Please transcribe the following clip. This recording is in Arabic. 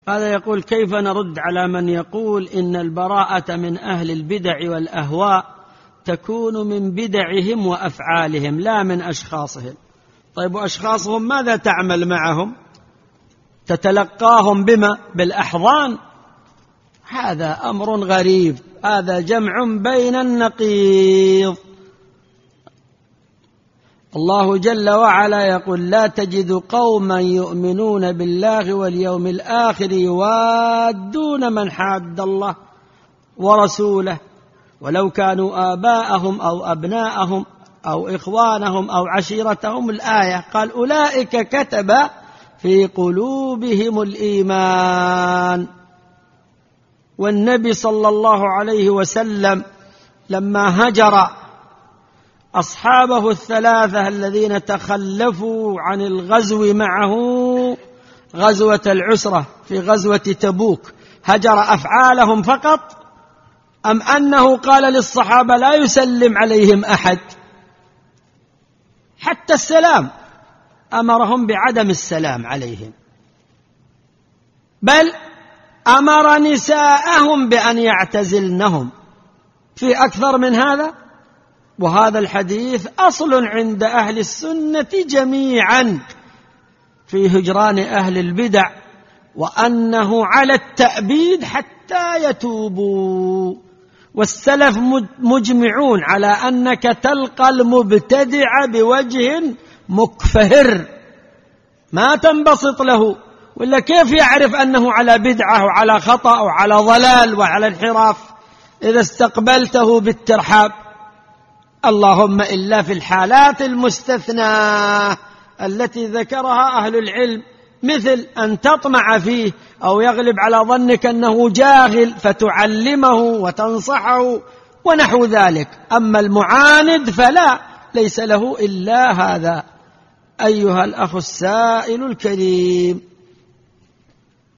هذا يقول: كيف نرد على من يقول إن البراءة من أهل البدع والأهواء تكون من بدعهم وأفعالهم لا من أشخاصهم؟ طيب وأشخاصهم ماذا تعمل معهم؟ تتلقاهم بما؟ بالأحضان؟ هذا أمر غريب، هذا جمع بين النقيض. الله جل وعلا يقول: لا تجد قوما يؤمنون بالله واليوم الآخر يوادون من حاد الله ورسوله ولو كانوا آباءهم أو أبناءهم أو إخوانهم أو عشيرتهم. الآية قال: أولئك كتب في قلوبهم الإيمان. والنبي صلى الله عليه وسلم لما هجر أصحابه الثلاثة الذين تخلفوا عن الغزو معه غزوة العسرة في غزوة تبوك، هجر أفعالهم فقط أم أنه قال للصحابة لا يسلم عليهم أحد؟ حتى السلام أمرهم بعدم السلام عليهم، بل أمر نساءهم بأن يعتزلنهم. في أكثر من هذا؟ وهذا الحديث أصل عند أهل السنة جميعا في هجران أهل البدع، وأنه على التأبيد حتى يتوبوا. والسلف مجمعون على أنك تلقى المبتدع بوجه مكفهر ما تنبسط له، ولا كيف يعرف أنه على بدعة وعلى خطأ وعلى ضلال وعلى انحراف إذا استقبلته بالترحاب؟ اللهم إلا في الحالات المستثناة التي ذكرها أهل العلم، مثل أن تطمع فيه أو يغلب على ظنك أنه جاهل فتعلمه وتنصحه ونحو ذلك. أما المعاند فلا، ليس له إلا هذا. أيها الأخ السائل الكريم،